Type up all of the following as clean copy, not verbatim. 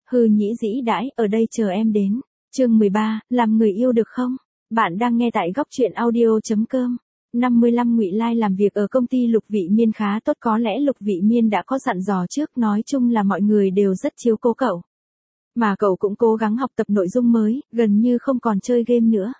Hư nhĩ dĩ đãi, ở đây chờ em đến. Chương 13, làm người yêu được không? Bạn đang nghe tại góc truyện audio.com. 55 Ngụy Lai làm việc ở công ty Lục Vị Miên khá tốt, có lẽ Lục Vị Miên đã có dặn dò trước, nói chung là mọi người đều rất chiếu cố cậu. Mà cậu cũng cố gắng học tập nội dung mới, gần như không còn chơi game nữa.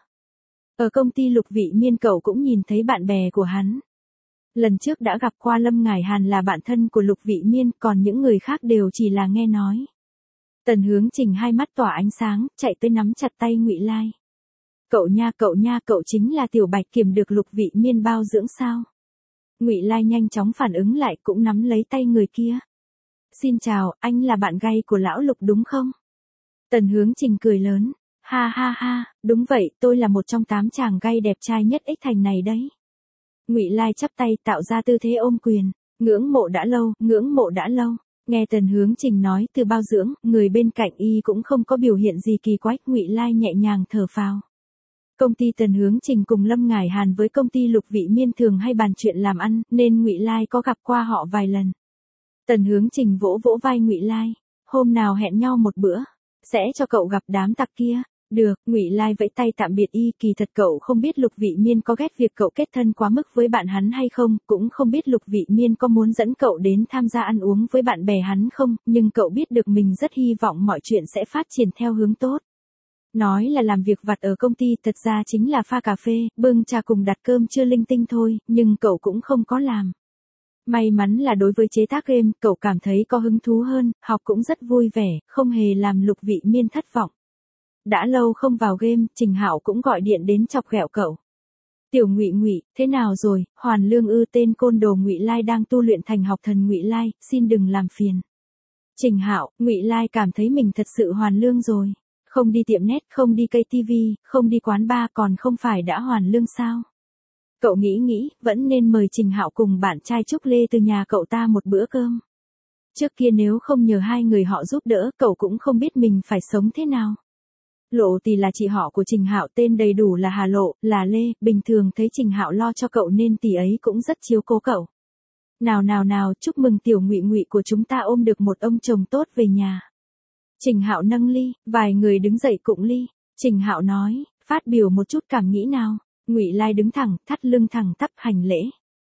Ở công ty Lục Vị Miên cậu cũng nhìn thấy bạn bè của hắn. Lần trước đã gặp qua Lâm Ngải Hàn là bạn thân của Lục Vị Miên, còn những người khác đều chỉ là nghe nói. Tần Hướng Trình hai mắt tỏa ánh sáng, chạy tới nắm chặt tay Ngụy Lai. Cậu nha, cậu chính là Tiểu Bạch Kiểm được Lục Vị Miên bao dưỡng sao? Ngụy Lai nhanh chóng phản ứng lại, cũng nắm lấy tay người kia. Xin chào, anh là bạn gay của lão Lục đúng không? Tần Hướng Trình cười lớn. Ha ha ha, đúng vậy, tôi là một trong 8 chàng gay đẹp trai nhất Ích Thành này đấy. Ngụy Lai chắp tay tạo ra tư thế ôm quyền. Ngưỡng mộ đã lâu, ngưỡng mộ đã lâu. Nghe Tần Hướng Trình nói từ bao dưỡng, người bên cạnh y cũng không có biểu hiện gì kỳ quái, Ngụy Lai nhẹ nhàng thở phào. Công ty Tần Hướng Trình cùng Lâm Ngải Hàn với công ty Lục Vị Miên thường hay bàn chuyện làm ăn, nên Ngụy Lai có gặp qua họ vài lần. Tần Hướng Trình vỗ vỗ vai Ngụy Lai, hôm nào hẹn nhau một bữa, sẽ cho cậu gặp đám tặc kia. Được, Ngụy Lai vẫy tay tạm biệt y, kỳ thật cậu không biết Lục Vị Miên có ghét việc cậu kết thân quá mức với bạn hắn hay không, cũng không biết Lục Vị Miên có muốn dẫn cậu đến tham gia ăn uống với bạn bè hắn không, nhưng cậu biết được mình rất hy vọng mọi chuyện sẽ phát triển theo hướng tốt. Nói là làm việc vặt ở công ty, thật ra chính là pha cà phê, bưng trà cùng đặt cơm trưa linh tinh thôi, nhưng cậu cũng không có làm. May mắn là đối với chế tác game, cậu cảm thấy có hứng thú hơn, học cũng rất vui vẻ, không hề làm Lục Vị Miên thất vọng. Đã lâu không vào game, Trình Hạo cũng gọi điện đến chọc ghẹo cậu. Tiểu Ngụy, thế nào rồi? Hoàn Lương ư? Tên côn đồ Ngụy Lai đang tu luyện thành học thần Ngụy Lai, xin đừng làm phiền. Trình Hạo, Ngụy Lai cảm thấy mình thật sự hoàn lương rồi. Không đi tiệm net, không đi cây tivi, không đi quán bar, còn không phải đã hoàn lương sao? Cậu nghĩ, vẫn nên mời Trình Hạo cùng bạn trai Trúc Lê từ nhà cậu ta một bữa cơm. Trước kia nếu không nhờ hai người họ giúp đỡ, cậu cũng không biết mình phải sống thế nào. Lộ Tỷ là chị họ của Trình Hạo, tên đầy đủ là Hà Lộ, là Lê, bình thường thấy Trình Hạo lo cho cậu nên tỷ ấy cũng rất chiếu cố cậu. Nào, chúc mừng Tiểu Ngụy của chúng ta ôm được một ông chồng tốt về nhà. Trình Hạo nâng ly, vài người đứng dậy cụng ly. Trình Hạo nói, phát biểu một chút cảm nghĩ nào. Ngụy Lai đứng thẳng, thắt lưng thẳng tắp hành lễ.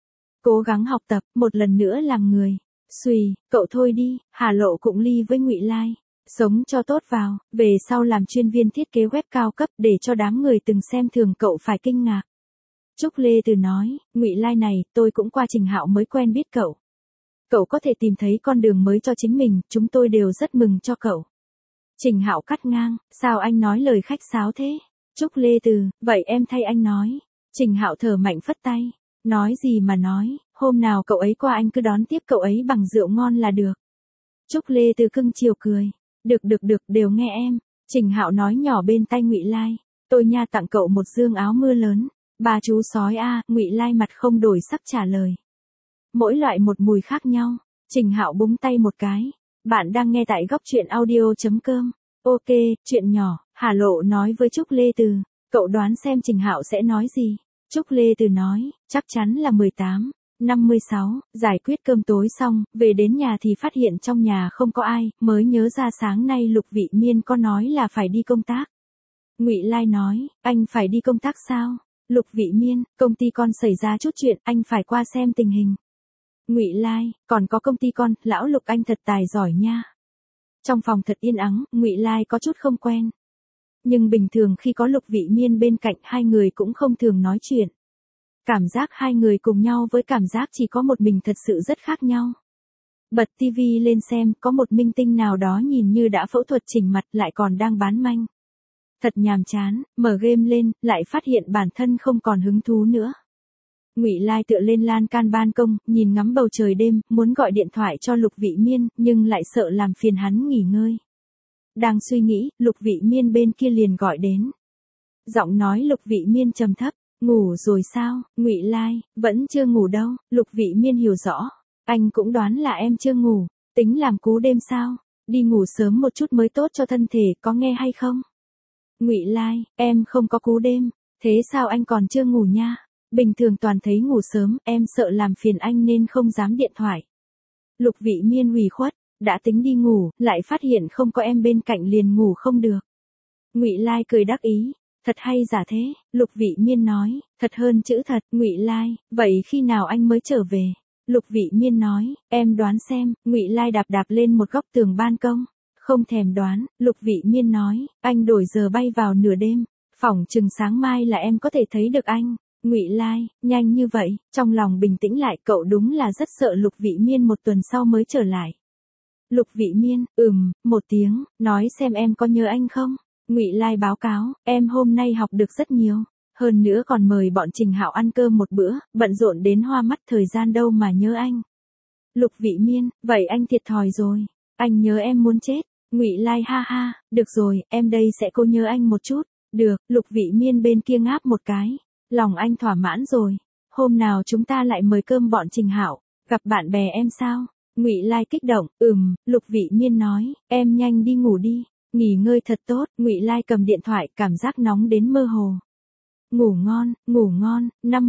Cố gắng học tập, một lần nữa làm người. Xùy, cậu thôi đi. Hà Lộ cụng ly với Ngụy Lai. Sống cho tốt vào, về sau làm chuyên viên thiết kế web cao cấp để cho đám người từng xem thường cậu phải kinh ngạc. Trúc Lê Từ nói, Ngụy Lai này, tôi cũng qua Trình Hạo mới quen biết cậu. Cậu có thể tìm thấy con đường mới cho chính mình, chúng tôi đều rất mừng cho cậu. Trình Hạo cắt ngang, sao anh nói lời khách sáo thế? Trúc Lê Từ, vậy em thay anh nói. Trình Hạo thở mạnh phất tay. Nói gì mà nói, hôm nào cậu ấy qua anh cứ đón tiếp cậu ấy bằng rượu ngon là được. Trúc Lê Từ cưng chiều cười. Được, đều nghe em. Trình Hạo nói nhỏ bên tai Ngụy Lai. Tôi nha tặng cậu một dương áo mưa lớn. Ba chú sói a. Ngụy Lai mặt không đổi sắc trả lời. Mỗi loại một mùi khác nhau. Trình Hạo búng tay một cái. Bạn đang nghe tại góc truyện audio.com. Ok, chuyện nhỏ. Hà Lộ nói với Trúc Lê Từ. Cậu đoán xem Trình Hạo sẽ nói gì. Trúc Lê Từ nói, chắc chắn là 18. 56, giải quyết cơm tối xong, về đến nhà thì phát hiện trong nhà không có ai, mới nhớ ra sáng nay Lục Vị Miên có nói là phải đi công tác. Ngụy Lai nói, anh phải đi công tác sao? Lục Vị Miên, công ty con xảy ra chút chuyện, anh phải qua xem tình hình. Ngụy Lai, còn có công ty con, lão Lục anh thật tài giỏi nha. Trong phòng thật yên ắng, Ngụy Lai có chút không quen. Nhưng bình thường khi có Lục Vị Miên bên cạnh, hai người cũng không thường nói chuyện. Cảm giác hai người cùng nhau với cảm giác chỉ có một mình thật sự rất khác nhau. Bật tivi lên xem, có một minh tinh nào đó nhìn như đã phẫu thuật chỉnh mặt lại còn đang bán manh. Thật nhàm chán, mở game lên, lại phát hiện bản thân không còn hứng thú nữa. Ngụy Lai tựa lên lan can ban công, nhìn ngắm bầu trời đêm, muốn gọi điện thoại cho Lục Vị Miên, nhưng lại sợ làm phiền hắn nghỉ ngơi. Đang suy nghĩ, Lục Vị Miên bên kia liền gọi đến. Giọng nói Lục Vị Miên trầm thấp. Ngủ rồi sao? Ngụy Lai, vẫn chưa ngủ đâu. Lục Vị Miên hiểu rõ. Anh cũng đoán là em chưa ngủ. Tính làm cú đêm sao? Đi ngủ sớm một chút mới tốt cho thân thể, có nghe hay không? Ngụy Lai, em không có cú đêm. Thế sao anh còn chưa ngủ nha? Bình thường toàn thấy ngủ sớm, em sợ làm phiền anh nên không dám điện thoại. Lục Vị Miên ủy khuất. đã tính đi ngủ, lại phát hiện không có em bên cạnh liền ngủ không được. Ngụy Lai cười đắc ý, thật hay giả thế, Lục Vị Miên nói, thật hơn chữ thật, Ngụy Lai, vậy khi nào anh mới trở về? Lục Vị Miên nói, em đoán xem, Ngụy Lai đạp đạp lên một góc tường ban công, không thèm đoán, Lục Vị Miên nói, anh đổi giờ bay vào nửa đêm, phỏng chừng sáng mai là em có thể thấy được anh. Ngụy Lai, nhanh như vậy, trong lòng bình tĩnh lại, cậu đúng là rất sợ Lục Vị Miên một tuần sau mới trở lại. Lục Vị Miên, một tiếng, nói xem em có nhớ anh không? Ngụy Lai báo cáo, em hôm nay học được rất nhiều, hơn nữa còn mời bọn Trình Hạo ăn cơm một bữa, bận rộn đến hoa mắt thời gian đâu mà nhớ anh. Lục Vị Miên, vậy anh thiệt thòi rồi, anh nhớ em muốn chết. Ngụy Lai ha ha, được rồi, em đây sẽ cố nhớ anh một chút. Được, Lục Vị Miên bên kia ngáp một cái, lòng anh thỏa mãn rồi. Hôm nào chúng ta lại mời cơm bọn Trình Hạo, gặp bạn bè em sao? Ngụy Lai kích động, Lục Vị Miên nói, em nhanh đi ngủ đi, nghỉ ngơi thật tốt. Ngụy Lai cầm điện thoại, cảm giác nóng đến mơ hồ. Ngủ ngon,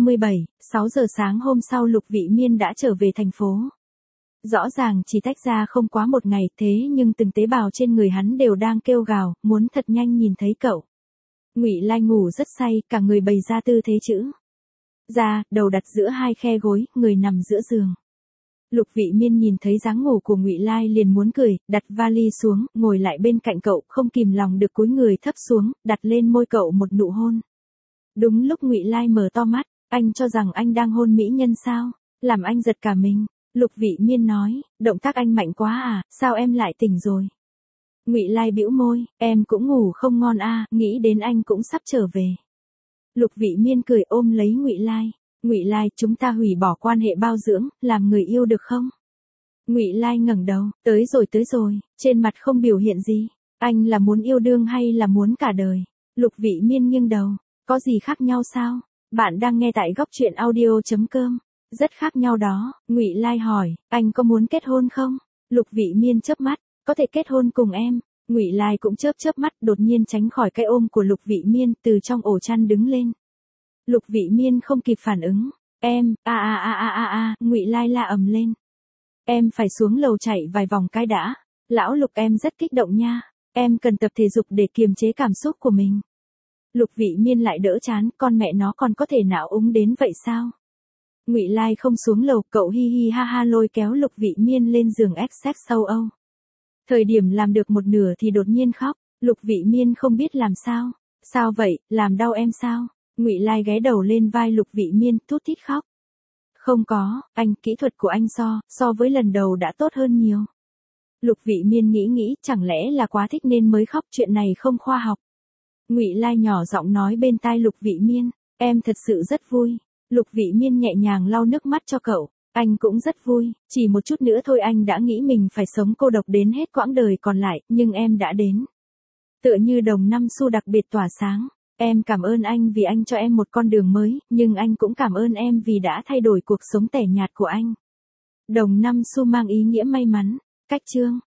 6 giờ sáng hôm sau Lục Vị Miên đã trở về thành phố. Rõ ràng chỉ tách ra không quá một ngày, thế nhưng từng tế bào trên người hắn đều đang kêu gào, muốn thật nhanh nhìn thấy cậu. Ngụy Lai ngủ rất say, cả người bày ra tư thế chữ ra, đầu đặt giữa hai khe gối, người nằm giữa giường. Lục Vị Miên nhìn thấy dáng ngủ của Ngụy Lai liền muốn cười, đặt vali xuống, ngồi lại bên cạnh cậu, không kìm lòng được cúi người thấp xuống, đặt lên môi cậu một nụ hôn. Đúng lúc Ngụy Lai mở to mắt, anh cho rằng anh đang hôn mỹ nhân sao? Làm anh giật cả mình. Lục Vị Miên nói, động tác anh mạnh quá à, sao em lại tỉnh rồi? Ngụy Lai bĩu môi, em cũng ngủ không ngon à, nghĩ đến anh cũng sắp trở về. Lục Vị Miên cười ôm lấy Ngụy Lai. Ngụy Lai, chúng ta hủy bỏ quan hệ bao dưỡng, làm người yêu được không? Ngụy Lai ngẩng đầu, tới rồi, trên mặt không biểu hiện gì. Anh là muốn yêu đương hay là muốn cả đời? Lục Vị Miên nghiêng đầu, có gì khác nhau sao? Bạn đang nghe tại góc truyện audio.com. Rất khác nhau đó. Ngụy Lai hỏi, anh có muốn kết hôn không? Lục Vị Miên chớp mắt, có thể kết hôn cùng em. Ngụy Lai cũng chớp mắt, đột nhiên tránh khỏi cái ôm của Lục Vị Miên, từ trong ổ chăn đứng lên. Lục Vị Miên không kịp phản ứng. Em, Ngụy Lai la ầm lên. Em phải xuống lầu chạy vài vòng cái đã. Lão Lục, em rất kích động nha. Em cần tập thể dục để kiềm chế cảm xúc của mình. Lục Vị Miên lại đỡ chán, con mẹ nó còn có thể não úng đến vậy sao? Ngụy Lai không xuống lầu, cậu hi hi ha ha lôi kéo Lục Vị Miên lên giường XX sâu âu. Thời điểm làm được một nửa thì đột nhiên khóc, Lục Vị Miên không biết làm sao. Sao vậy, làm đau em sao? Ngụy Lai ghé đầu lên vai Lục Vị Miên, thút thít khóc. Không có, anh, kỹ thuật của anh so với lần đầu đã tốt hơn nhiều. Lục Vị Miên nghĩ, chẳng lẽ là quá thích nên mới khóc, chuyện này không khoa học. Ngụy Lai nhỏ giọng nói bên tai Lục Vị Miên, em thật sự rất vui. Lục Vị Miên nhẹ nhàng lau nước mắt cho cậu, anh cũng rất vui, chỉ một chút nữa thôi anh đã nghĩ mình phải sống cô độc đến hết quãng đời còn lại, nhưng em đã đến. Tựa như đồng năm xu đặc biệt tỏa sáng, em cảm ơn anh vì anh cho em một con đường mới, nhưng anh cũng cảm ơn em vì đã thay đổi cuộc sống tẻ nhạt của anh. Đồng năm xu mang ý nghĩa may mắn, cách chương.